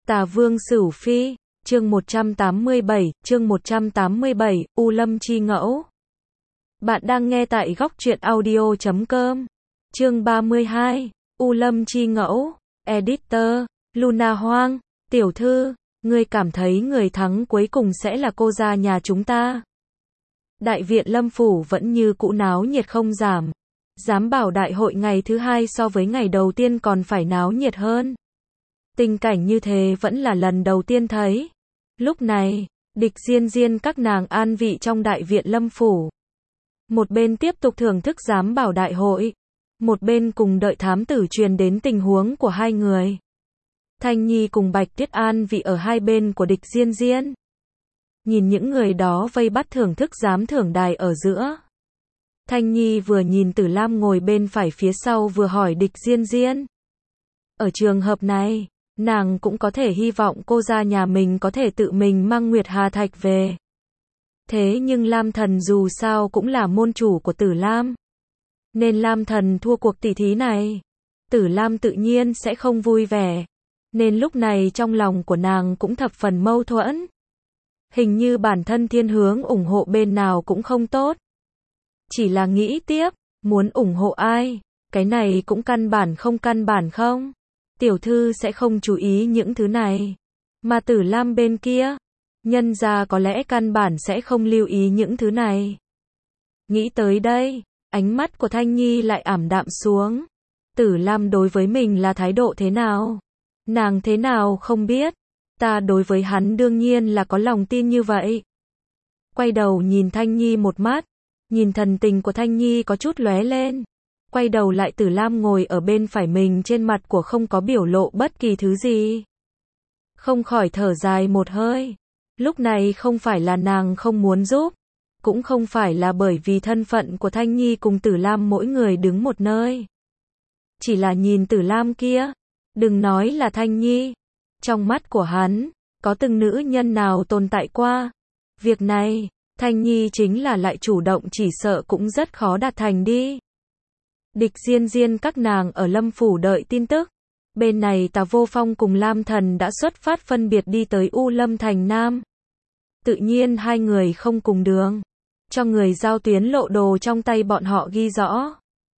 Tà Vương Sửu Phi, chương 187, U Lâm Chi Ngẫu. Bạn đang nghe tại góc truyện audio.com. Chương 32, U Lâm Chi Ngẫu. Editor, Luna Hoang, tiểu thư, ngươi cảm thấy người thắng cuối cùng sẽ là cô gia nhà chúng ta. Đại viện Lâm Phủ vẫn như cũ náo nhiệt không giảm. Giám bảo đại hội ngày thứ hai so với ngày đầu tiên còn phải náo nhiệt hơn. Tình cảnh như thế vẫn là lần đầu tiên thấy. Lúc này, Địch Diên Diên các nàng an vị trong đại viện Lâm Phủ. Một bên tiếp tục thưởng thức giám bảo đại hội, một bên cùng đợi thám tử truyền đến tình huống của hai người. Thanh Nhi cùng Bạch Tuyết an vị ở hai bên của Địch Diên Diên. Nhìn những người đó vây bắt thưởng thức giám thưởng đài ở giữa. Thanh Nhi vừa nhìn Tử Lam ngồi bên phải phía sau vừa hỏi Địch Diên Diên. Ở trường hợp này, nàng cũng có thể hy vọng cô gia nhà mình có thể tự mình mang Nguyệt Hà Thạch về. Thế nhưng Lam Thần dù sao cũng là môn chủ của Tử Lam. Nên Lam Thần thua cuộc tỷ thí này. Tử Lam tự nhiên sẽ không vui vẻ. Nên lúc này trong lòng của nàng cũng thập phần mâu thuẫn. Hình như bản thân thiên hướng ủng hộ bên nào cũng không tốt. Chỉ là nghĩ tiếp, muốn ủng hộ ai, cái này cũng căn bản không. Tiểu thư sẽ không chú ý những thứ này. Mà Tử Lam bên kia, nhân gia có lẽ căn bản sẽ không lưu ý những thứ này. Nghĩ tới đây, ánh mắt của Thanh Nhi lại ảm đạm xuống. Tử Lam đối với mình là thái độ thế nào? Nàng thế nào không biết. Ta đối với hắn đương nhiên là có lòng tin như vậy. Quay đầu nhìn Thanh Nhi một mắt, nhìn thần tình của Thanh Nhi có chút lóe lên. Quay đầu lại Tử Lam ngồi ở bên phải mình trên mặt của không có biểu lộ bất kỳ thứ gì. Không khỏi thở dài một hơi. Lúc này không phải là nàng không muốn giúp. Cũng không phải là bởi vì thân phận của Thanh Nhi cùng Tử Lam mỗi người đứng một nơi. Chỉ là nhìn Tử Lam kia. Đừng nói là Thanh Nhi. Trong mắt của hắn, có từng nữ nhân nào tồn tại qua. Việc này, Thanh Nhi chính là lại chủ động chỉ sợ cũng rất khó đạt thành đi. Địch Diên Diên các nàng ở Lâm Phủ đợi tin tức. Bên này Tà Vô Phong cùng Lam Thần đã xuất phát phân biệt đi tới U Lâm Thành Nam. Tự nhiên hai người không cùng đường. Cho người giao tuyến lộ đồ trong tay bọn họ ghi rõ.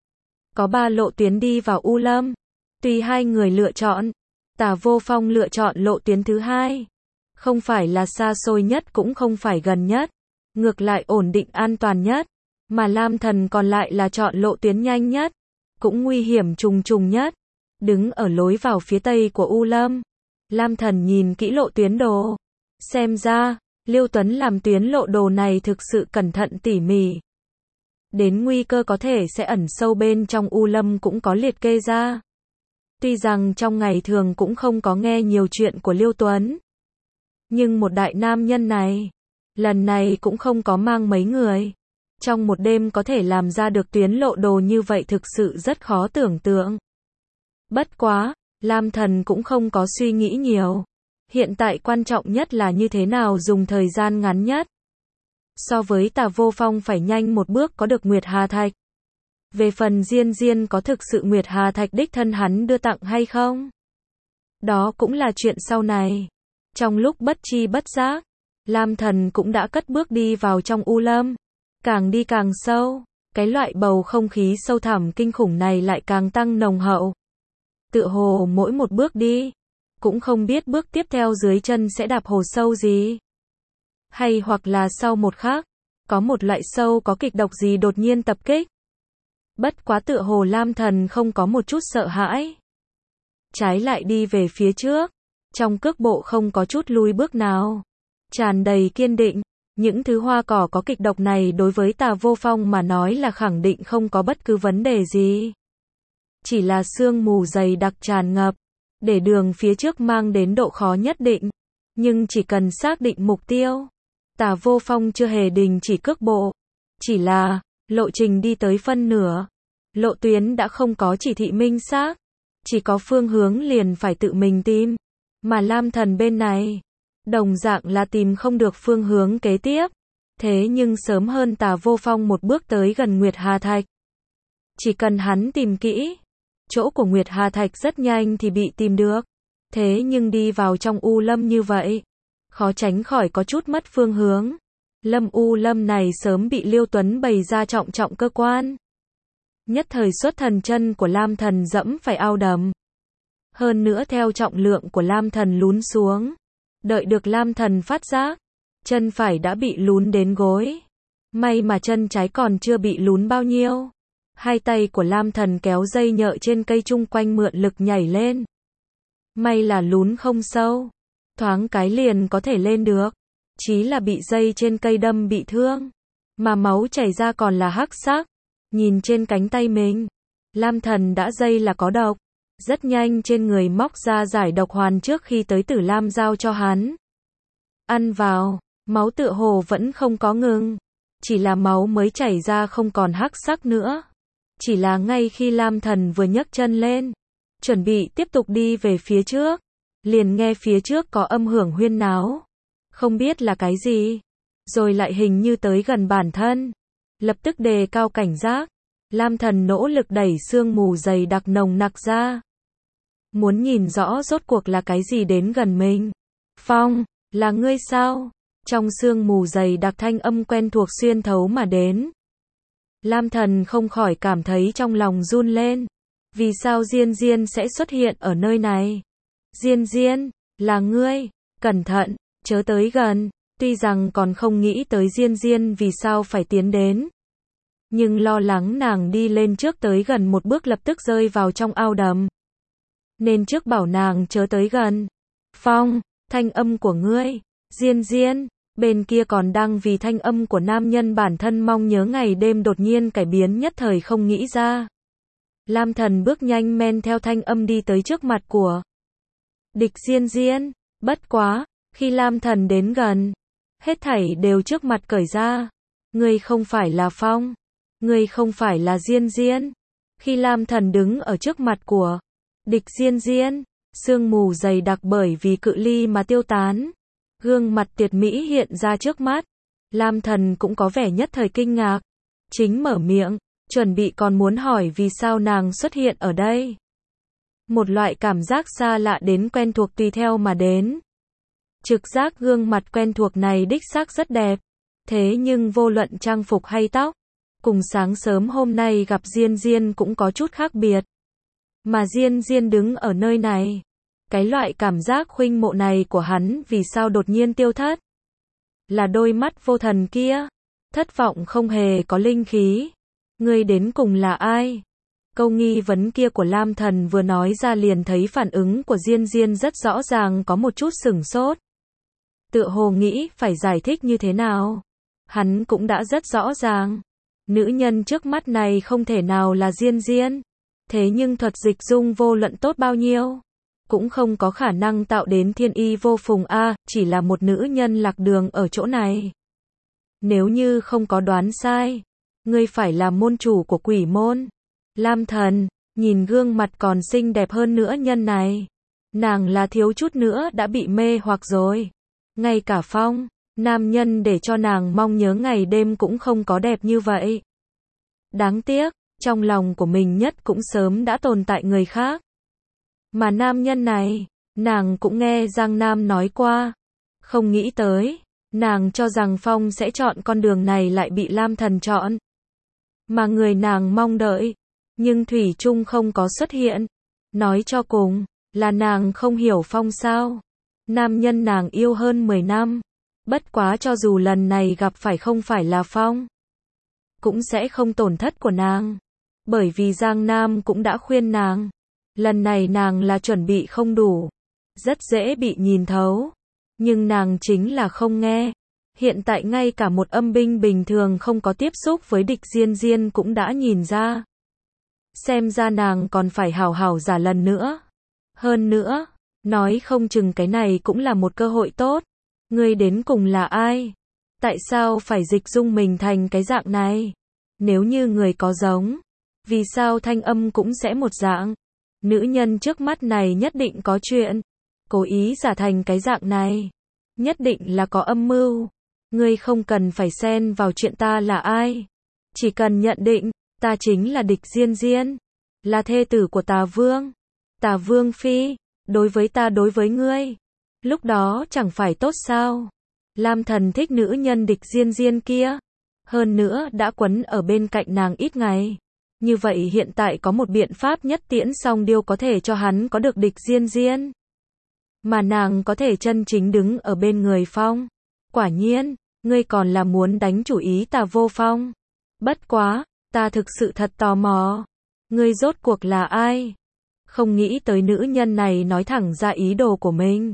Có 3 lộ tuyến đi vào U Lâm. Tùy hai người lựa chọn. Tà Vô Phong lựa chọn lộ tuyến thứ hai. Không phải là xa xôi nhất cũng không phải gần nhất. Ngược lại ổn định an toàn nhất. Mà Lam Thần còn lại là chọn lộ tuyến nhanh nhất. Cũng nguy hiểm trùng trùng nhất. Đứng ở lối vào phía tây của U Lâm. Lam Thần nhìn kỹ lộ tuyến đồ. Xem ra, Liêu Tuấn làm tuyến lộ đồ này thực sự cẩn thận tỉ mỉ. Đến nguy cơ có thể sẽ ẩn sâu bên trong U Lâm cũng có liệt kê ra. Tuy rằng trong ngày thường cũng không có nghe nhiều chuyện của Liêu Tuấn. Nhưng một đại nam nhân này, lần này cũng không có mang mấy người. Trong một đêm có thể làm ra được tuyến lộ đồ như vậy thực sự rất khó tưởng tượng. Bất quá, Lam Thần cũng không có suy nghĩ nhiều. Hiện tại quan trọng nhất là như thế nào dùng thời gian ngắn nhất. So với Tà Vô Phong phải nhanh một bước có được Nguyệt Hà Thạch. Về phần Diên Diên có thực sự Nguyệt Hà Thạch đích thân hắn đưa tặng hay không? Đó cũng là chuyện sau này. Trong lúc bất chi bất giác, Lam Thần cũng đã cất bước đi vào trong U Lâm. Càng đi càng sâu, cái loại bầu không khí sâu thẳm kinh khủng này lại càng tăng nồng hậu. Tựa hồ mỗi một bước đi, cũng không biết bước tiếp theo dưới chân sẽ đạp hồ sâu gì. Hay hoặc là sau một khắc, có một loại sâu có kịch độc gì đột nhiên tập kích. Bất quá tựa hồ Lam Thần không có một chút sợ hãi. Trái lại đi về phía trước, trong cước bộ không có chút lùi bước nào. Tràn đầy kiên định, những thứ hoa cỏ có kịch độc này đối với Tà Vô Phong mà nói là khẳng định không có bất cứ vấn đề gì. Chỉ là sương mù dày đặc tràn ngập, để đường phía trước mang đến độ khó nhất định. Nhưng chỉ cần xác định mục tiêu, Tà Vô Phong chưa hề đình chỉ cước bộ. Chỉ là, lộ trình đi tới phân nửa. Lộ tuyến đã không có chỉ thị minh xác. Chỉ có phương hướng liền phải tự mình tìm. Mà Lam Thần bên này, đồng dạng là tìm không được phương hướng kế tiếp. Thế nhưng sớm hơn Tà Vô Phong một bước tới gần Nguyệt Hà Thạch. Chỉ cần hắn tìm kỹ, chỗ của Nguyệt Hà Thạch rất nhanh thì bị tìm được. Thế nhưng đi vào trong U Lâm như vậy, khó tránh khỏi có chút mất phương hướng. Lâm U Lâm này sớm bị Liêu Tuấn bày ra trọng trọng cơ quan. Nhất thời xuất thần chân của Lam Thần dẫm phải ao đầm. Hơn nữa theo trọng lượng của Lam Thần lún xuống. Đợi được Lam Thần phát giác, chân phải đã bị lún đến gối. May mà chân trái còn chưa bị lún bao nhiêu. Hai tay của Lam Thần kéo dây nhợ trên cây chung quanh mượn lực nhảy lên. May là lún không sâu. Thoáng cái liền có thể lên được. Chí là bị dây trên cây đâm bị thương. Mà máu chảy ra còn là hắc sắc. Nhìn trên cánh tay mình, Lam Thần đã dây là có độc. Rất nhanh trên người móc ra giải độc hoàn trước khi tới Tử Lam giao cho hắn. Ăn vào, máu tựa hồ vẫn không có ngừng. Chỉ là máu mới chảy ra không còn hắc sắc nữa. Chỉ là ngay khi Lam Thần vừa nhấc chân lên, chuẩn bị tiếp tục đi về phía trước, liền nghe phía trước có âm hưởng huyên náo. Không biết là cái gì, rồi lại hình như tới gần bản thân. Lập tức đề cao cảnh giác, Lam Thần nỗ lực đẩy sương mù dày đặc nồng nặc ra. Muốn nhìn rõ rốt cuộc là cái gì đến gần mình. Phong, là ngươi sao? Trong sương mù dày đặc thanh âm quen thuộc xuyên thấu mà đến. Lam Thần không khỏi cảm thấy trong lòng run lên. Vì sao Diên Diên sẽ xuất hiện ở nơi này? Diên Diên, là ngươi, cẩn thận, chớ tới gần. Tuy rằng còn không nghĩ tới Diên Diên vì sao phải tiến đến. Nhưng lo lắng nàng đi lên trước tới gần một bước lập tức rơi vào trong ao đầm. Nên trước bảo nàng chớ tới gần. Phong, thanh âm của ngươi, Diên Diên, bên kia còn đang vì thanh âm của nam nhân bản thân mong nhớ ngày đêm đột nhiên cải biến nhất thời không nghĩ ra. Lam Thần bước nhanh men theo thanh âm đi tới trước mặt của địch Diên Diên. Bất quá, khi Lam Thần đến gần, hết thảy đều trước mặt cởi ra. Ngươi không phải là Phong, ngươi không phải là Diên Diên. Khi Lam Thần đứng ở trước mặt của địch Diên Diên, sương mù dày đặc bởi vì cự ly mà tiêu tán. Gương mặt tuyệt mỹ hiện ra trước mắt. Lam Thần cũng có vẻ nhất thời kinh ngạc. Chính mở miệng, chuẩn bị còn muốn hỏi vì sao nàng xuất hiện ở đây. Một loại cảm giác xa lạ đến quen thuộc tùy theo mà đến. Trực giác gương mặt quen thuộc này đích xác rất đẹp. Thế nhưng vô luận trang phục hay tóc, cùng sáng sớm hôm nay gặp Diên Diên cũng có chút khác biệt. Mà Diên Diên đứng ở nơi này. Cái loại cảm giác khuynh mộ này của hắn vì sao đột nhiên tiêu thất? Là đôi mắt vô thần kia. Thất vọng không hề có linh khí. Ngươi đến cùng là ai? Câu nghi vấn kia của Lam Thần vừa nói ra liền thấy phản ứng của Diên Diên rất rõ ràng có một chút sửng sốt. Tựa hồ nghĩ phải giải thích như thế nào. Hắn cũng đã rất rõ ràng. Nữ nhân trước mắt này không thể nào là Diên Diên. Thế nhưng thuật dịch dung vô luận tốt bao nhiêu, cũng không có khả năng tạo đến thiên y vô phùng a, chỉ là một nữ nhân lạc đường ở chỗ này. Nếu như không có đoán sai, ngươi phải là môn chủ của quỷ môn. Lam Thần, nhìn gương mặt còn xinh đẹp hơn nữa nhân này. Nàng là thiếu chút nữa đã bị mê hoặc rồi. Ngay cả Phong, nam nhân để cho nàng mong nhớ ngày đêm cũng không có đẹp như vậy. Đáng tiếc, trong lòng của mình nhất cũng sớm đã tồn tại người khác. Mà nam nhân này, nàng cũng nghe Giang Nam nói qua. Không nghĩ tới, nàng cho rằng Phong sẽ chọn con đường này lại bị Lam Thần chọn. Mà người nàng mong đợi, nhưng thủy chung không có xuất hiện. Nói cho cùng, là nàng không hiểu Phong sao. Nam nhân nàng yêu hơn 10 năm. Bất quá cho dù lần này gặp phải không phải là Phong, cũng sẽ không tổn thất của nàng. Bởi vì Giang Nam cũng đã khuyên nàng. Lần này nàng là chuẩn bị không đủ. Rất dễ bị nhìn thấu. Nhưng nàng chính là không nghe. Hiện tại ngay cả một âm binh bình thường không có tiếp xúc với địch Diên Diên cũng đã nhìn ra. Xem ra nàng còn phải hảo hảo giả lần nữa. Hơn nữa, nói không chừng cái này cũng là một cơ hội tốt. Ngươi đến cùng là ai? Tại sao phải dịch dung mình thành cái dạng này? Nếu như người có giống, vì sao thanh âm cũng sẽ một dạng? Nữ nhân trước mắt này nhất định có chuyện. Cố ý giả thành cái dạng này. Nhất định là có âm mưu. Ngươi không cần phải xen vào chuyện ta là ai. Chỉ cần nhận định, ta chính là địch Diên Diên. Là thê tử của Tà Vương. Tà Vương Phi. đối với ta đối với ngươi. Lúc đó chẳng phải tốt sao? Lam Thần thích nữ nhân địch Diên Diên kia. Hơn nữa đã quấn ở bên cạnh nàng ít ngày. Như vậy hiện tại có một biện pháp nhất tiễn song điêu có thể cho hắn có được địch Diên Diên. Mà nàng có thể chân chính đứng ở bên người Phong. Quả nhiên, ngươi còn là muốn đánh chủ ý ta Vô Phong. Bất quá, ta thực sự thật tò mò. Ngươi rốt cuộc là ai? Không nghĩ tới nữ nhân này nói thẳng ra ý đồ của mình.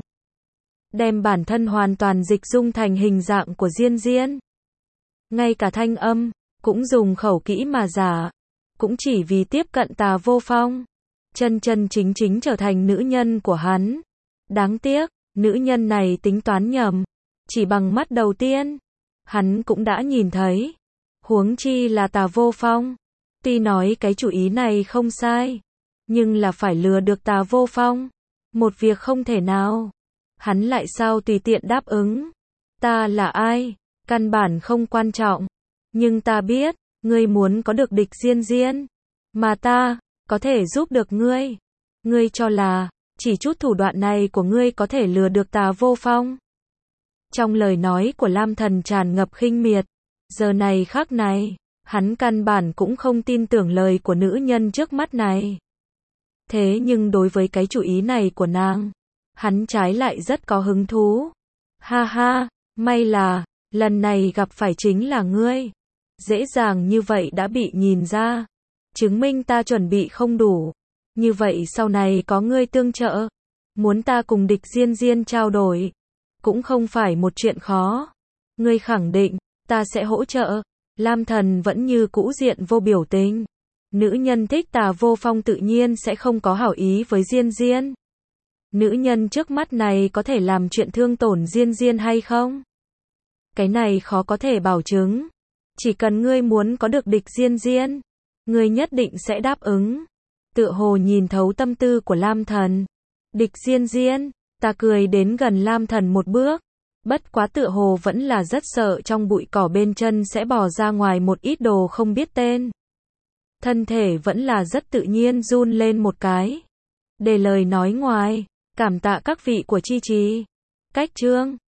Đem bản thân hoàn toàn dịch dung thành hình dạng của Diên Diên. Ngay cả thanh âm, cũng dùng khẩu kỹ mà giả. Cũng chỉ vì tiếp cận Tà Vô Phong. Chân chân chính chính trở thành nữ nhân của hắn. Đáng tiếc, nữ nhân này tính toán nhầm. Chỉ bằng mắt đầu tiên, hắn cũng đã nhìn thấy. Huống chi là Tà Vô Phong. Tuy nói cái chủ ý này không sai, nhưng là phải lừa được Tà Vô Phong. Một việc không thể nào. Hắn lại sao tùy tiện đáp ứng. Ta là ai? Căn bản không quan trọng. Nhưng ta biết, ngươi muốn có được địch Diên Diên. Mà ta, có thể giúp được ngươi. Ngươi cho là, chỉ chút thủ đoạn này của ngươi có thể lừa được Tà Vô Phong. Trong lời nói của Lam Thần tràn ngập khinh miệt. Giờ này khắc này, hắn căn bản cũng không tin tưởng lời của nữ nhân trước mắt này. Thế nhưng đối với cái chủ ý này của nàng, hắn trái lại rất có hứng thú. Ha ha, may là, lần này gặp phải chính là ngươi. Dễ dàng như vậy đã bị nhìn ra. Chứng minh ta chuẩn bị không đủ. Như vậy sau này có ngươi tương trợ. Muốn ta cùng địch Diên Diên trao đổi. Cũng không phải một chuyện khó. Ngươi khẳng định, ta sẽ hỗ trợ. Lam Thần vẫn như cũ diện vô biểu tình. Nữ nhân thích Tà Vô Phong tự nhiên sẽ không có hảo ý với Diên Diên. Nữ nhân trước mắt này có thể làm chuyện thương tổn Diên Diên hay không? Cái này khó có thể bảo chứng. Chỉ cần ngươi muốn có được địch Diên Diên, ngươi nhất định sẽ đáp ứng. Tựa hồ nhìn thấu tâm tư của Lam Thần. Địch Diên Diên, ta cười đến gần Lam Thần một bước. Bất quá tựa hồ vẫn là rất sợ trong bụi cỏ bên chân sẽ bò ra ngoài một ít đồ không biết tên. Thân thể vẫn là rất tự nhiên run lên một cái. Để lời nói ngoài, cảm tạ các vị của Chi Trì. Cách chương